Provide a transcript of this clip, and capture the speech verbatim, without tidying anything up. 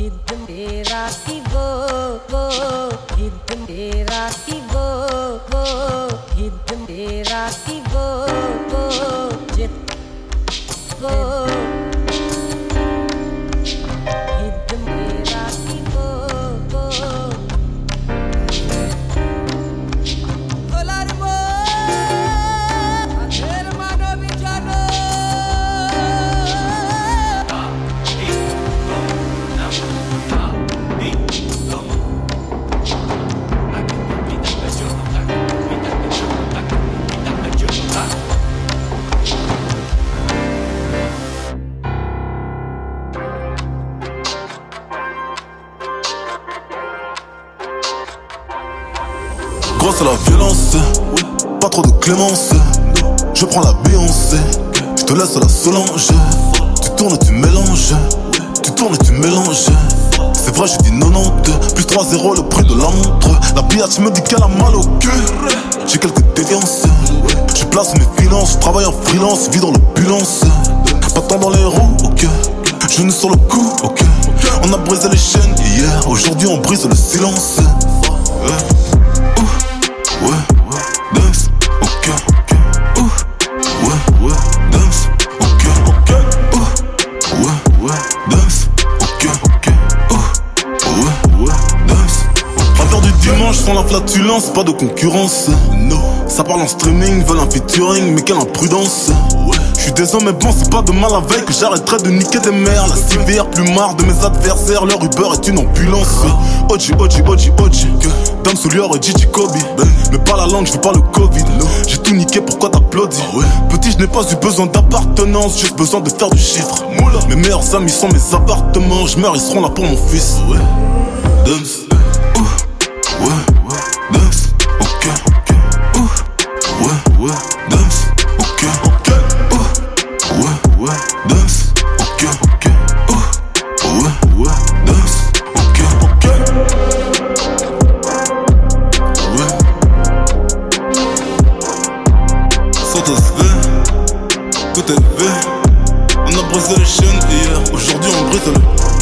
Grâce à la violence, pas trop de clémence. Je prends la Beyoncé, je te laisse la Solange. Tu tournes et tu mélanges, tu tournes et tu mélanges. C'est vrai, je dis quatre-vingt-dix, plus trois zéro le prix de la montre. La biatch me dit qu'elle a mal au cul. J'ai quelques déviances, je place mes finances. Je travaille en freelance, vis dans l'opulence. Pas tant dans les roues, ok. Genoux sur le cou, ok. On a brisé les chaînes hier, aujourd'hui on brise le silence. Ouais. Ouais, ouais, dance, ok, ok, ouh, ouais, ouais, dance, ok, ok, ouh, ouais, ouais, dance, ok, ok, ouh, ouais, ouais, dance, ok. À l'heure du dimanche, sans la flatulence, pas de concurrence, no. Ça parle en streaming, veulent un featuring, mais quelle imprudence, ouais. J'suis désolé mais bon c'est pas de mal avec que j'arrêterai de niquer des mères. La civière plus marre de mes adversaires, leur Uber est une ambulance. Oji, Oji, Oji, Oji, Dame Soulière et Gigi Kobe. Mais pas la langue, je veux pas le Covid. J'ai tout niqué, pourquoi t'applaudis? Petit, je n'ai pas eu besoin d'appartenance, juste besoin de faire du chiffre. Mes meilleurs amis sont mes appartements, je meurs, ils seront là pour mon fils. Dams, ouais, ouais, Dams, ok, ok, ouais, ouais, Dams, ok, ok. Ouais, ouais, dance, ok, ok, oh, ouais, ouais, dance, ok, ok, ouais. Ça se fait, tout est fait. On a brisé les chaînes hier, aujourd'hui on brise le